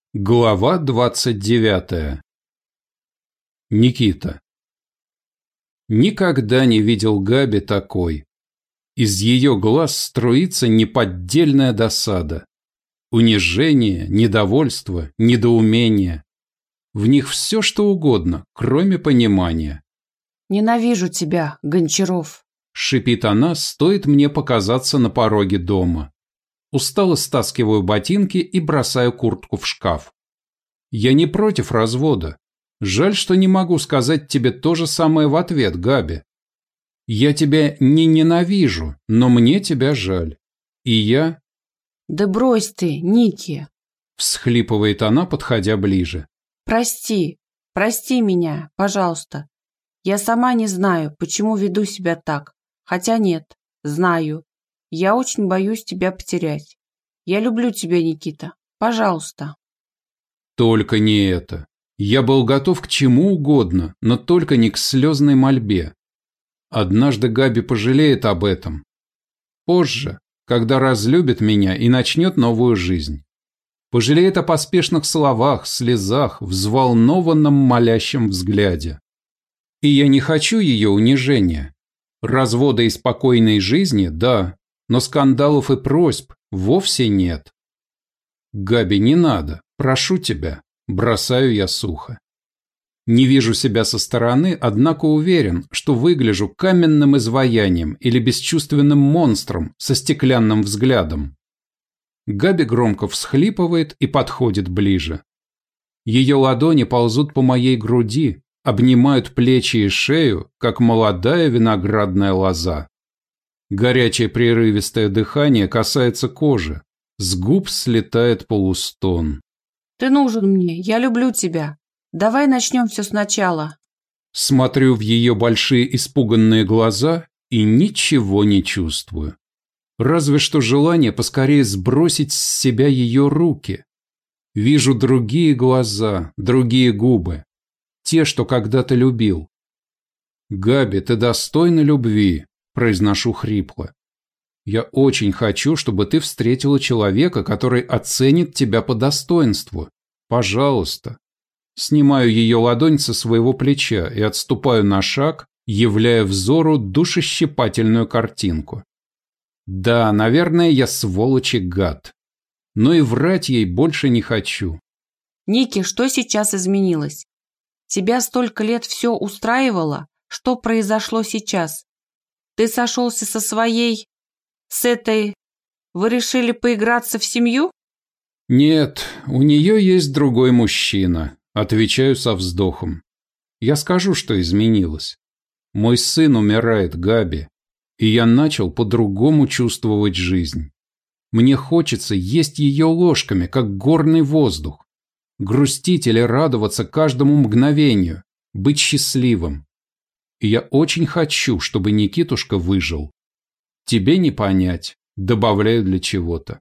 Глава 29. Никита. Никогда не видел Габи такой. Из ее глаз струится неподдельная досада. Унижение, недовольство, недоумение. В них все, что угодно, кроме понимания. «Ненавижу тебя, Гончаров», — шипит она, стоит мне показаться на пороге дома. Устало стаскиваю ботинки и бросаю куртку в шкаф. Я не против развода. Жаль, что не могу сказать тебе то же самое в ответ, Габи. Я тебя не ненавижу, но мне тебя жаль. И я... «Да брось ты, Ники», — всхлипывает она, подходя ближе. прости меня, пожалуйста. Я сама не знаю, почему веду себя так. Хотя нет, знаю. Я очень боюсь тебя потерять. Я люблю тебя, Никита. Пожалуйста». Только не это. Я был готов к чему угодно, но только не к слезной мольбе. Однажды Габи пожалеет об этом. Позже, когда разлюбит меня и начнет новую жизнь. Пожалеет о поспешных словах, слезах, взволнованном молящем взгляде. И я не хочу ее унижения. Развода и спокойной жизни – да, но скандалов и просьб вовсе нет. Габи, не надо, прошу тебя, бросаю я сухо. Не вижу себя со стороны, однако уверен, что выгляжу каменным изваянием или бесчувственным монстром со стеклянным взглядом. Габи громко всхлипывает и подходит ближе. Ее ладони ползут по моей груди, обнимают плечи и шею, как молодая виноградная лоза. Горячее прерывистое дыхание касается кожи, с губ слетает полустон. «Ты нужен мне, я люблю тебя. Давай начнем все сначала». Смотрю в ее большие испуганные глаза и ничего не чувствую. Разве что желание поскорее сбросить с себя ее руки. Вижу другие глаза, другие губы. Те, что когда-то любил. «Габи, ты достойна любви», – произношу хрипло. «Я очень хочу, чтобы ты встретила человека, который оценит тебя по достоинству. Пожалуйста». Снимаю ее ладонь со своего плеча и отступаю на шаг, являя взору душещипательную картинку. Да, наверное, я сволочь и гад. Но и врать ей больше не хочу. «Ники, что сейчас изменилось? Тебя столько лет все устраивало? Что произошло сейчас? Ты сошелся со своей... с этой... Вы решили поиграться в семью?» «Нет, у нее есть другой мужчина», – отвечаю со вздохом. «Я скажу, что изменилось. Мой сын умирает, Габи, и я начал по-другому чувствовать жизнь. Мне хочется есть ее ложками, как горный воздух, грустить или радоваться каждому мгновению, быть счастливым. И я очень хочу, чтобы Никитушка выжил. Тебе не понять, добавляю для чего-то».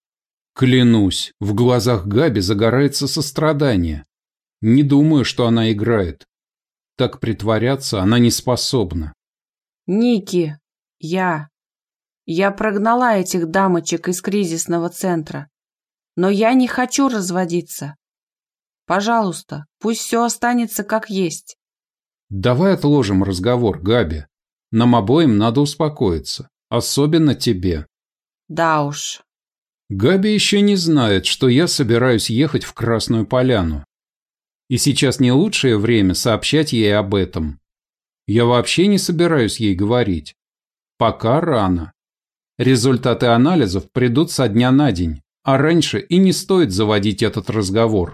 Клянусь, в глазах Габи загорается сострадание. Не думаю, что она играет. Так притворяться она не способна. «Ники, я прогнала этих дамочек из кризисного центра. Но я не хочу разводиться. Пожалуйста, пусть все останется как есть». Давай отложим разговор, Габи. Нам обоим надо успокоиться. Особенно тебе. Да уж. Габи еще не знает, что я собираюсь ехать в Красную Поляну. И сейчас не лучшее время сообщать ей об этом. Я вообще не собираюсь ей говорить. Пока рано. Результаты анализов придут со дня на день, а раньше и не стоит заводить этот разговор.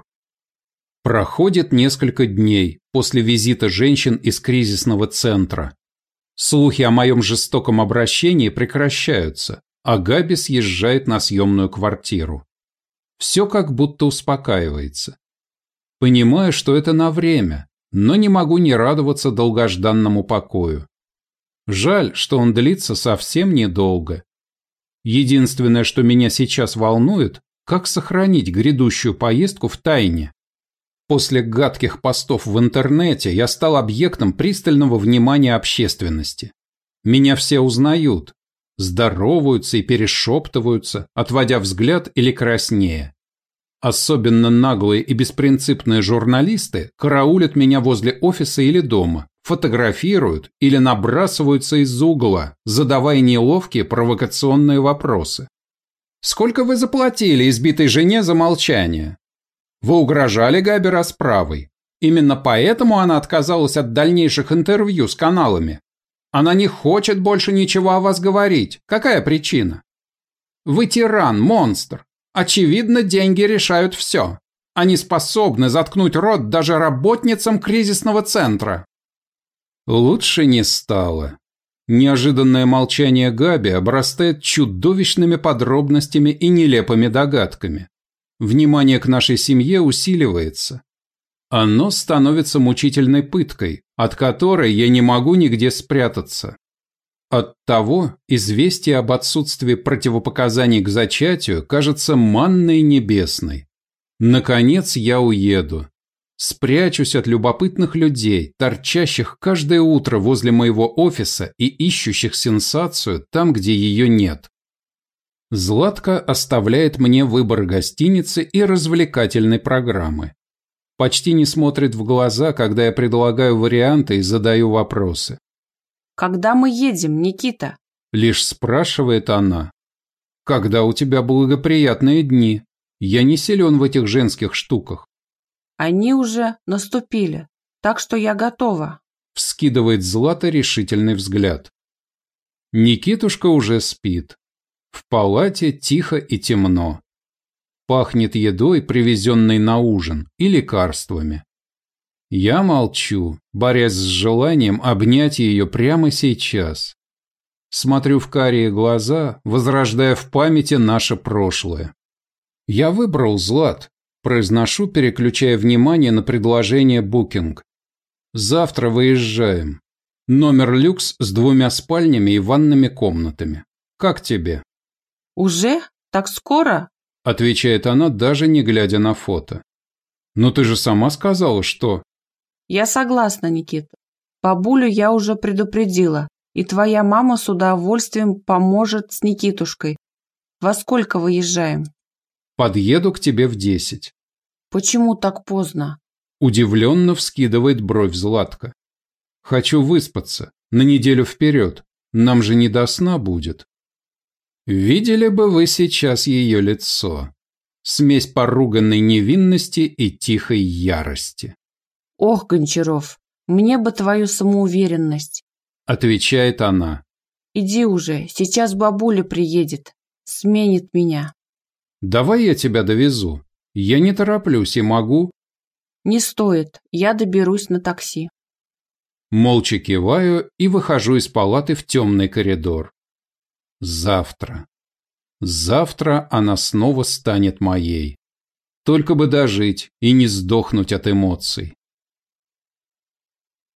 Проходит несколько дней после визита женщин из кризисного центра. Слухи о моем жестоком обращении прекращаются, а Габи съезжает на съемную квартиру. Все как будто успокаивается. Понимаю, что это на время, но не могу не радоваться долгожданному покою. Жаль, что он длится совсем недолго. Единственное, что меня сейчас волнует, как сохранить грядущую поездку в тайне. После гадких постов в интернете я стал объектом пристального внимания общественности. Меня все узнают, здороваются и перешептываются, отводя взгляд или краснея. Особенно наглые и беспринципные журналисты караулят меня возле офиса или дома, фотографируют или набрасываются из-за угла, задавая неловкие провокационные вопросы. «Сколько вы заплатили избитой жене за молчание? Вы угрожали Габи расправой? Именно поэтому она отказалась от дальнейших интервью с каналами. Она не хочет больше ничего о вас говорить. Какая причина? Вы тиран, монстр. Очевидно, деньги решают все. Они способны заткнуть рот даже работницам кризисного центра». Лучше не стало. Неожиданное молчание Габи обрастает чудовищными подробностями и нелепыми догадками. Внимание к нашей семье усиливается. Оно становится мучительной пыткой, от которой я не могу нигде спрятаться. Оттого известие об отсутствии противопоказаний к зачатию кажется манной небесной. Наконец я уеду. Спрячусь от любопытных людей, торчащих каждое утро возле моего офиса и ищущих сенсацию там, где ее нет. Златка оставляет мне выбор гостиницы и развлекательной программы. Почти не смотрит в глаза, когда я предлагаю варианты и задаю вопросы. «Когда мы едем, Никита?» Лишь спрашивает она. «Когда у тебя благоприятные дни? Я не силен в этих женских штуках». «Они уже наступили, так что я готова», – вскидывает Злата решительный взгляд. Никитушка уже спит. В палате тихо и темно. Пахнет едой, привезенной на ужин, и лекарствами. Я молчу, борясь с желанием обнять ее прямо сейчас. Смотрю в карие глаза, возрождая в памяти наше прошлое. «Я выбрал, Злат», – произношу, переключая внимание на предложение Booking. «Завтра выезжаем. Номер люкс с 2 спальнями и ванными комнатами. Как тебе?» «Уже? Так скоро?» – отвечает она, даже не глядя на фото. «Но ты же сама сказала, что…» «Я согласна, Никита. Бабулю я уже предупредила, и твоя мама с удовольствием поможет с Никитушкой. Во сколько выезжаем?» «Подъеду к тебе в 10. «Почему так поздно?» Удивленно вскидывает бровь Златка. «Хочу выспаться. На неделю вперед. Нам же не до сна будет». Видели бы вы сейчас ее лицо. Смесь поруганной невинности и тихой ярости. «Ох, Гончаров, мне бы твою самоуверенность», – отвечает она. «Иди уже, сейчас бабуля приедет, сменит меня». «Давай я тебя довезу. Я не тороплюсь и могу...» «Не стоит, я доберусь на такси». Молча киваю и выхожу из палаты в темный коридор. Завтра. Завтра она снова станет моей. Только бы дожить и не сдохнуть от эмоций.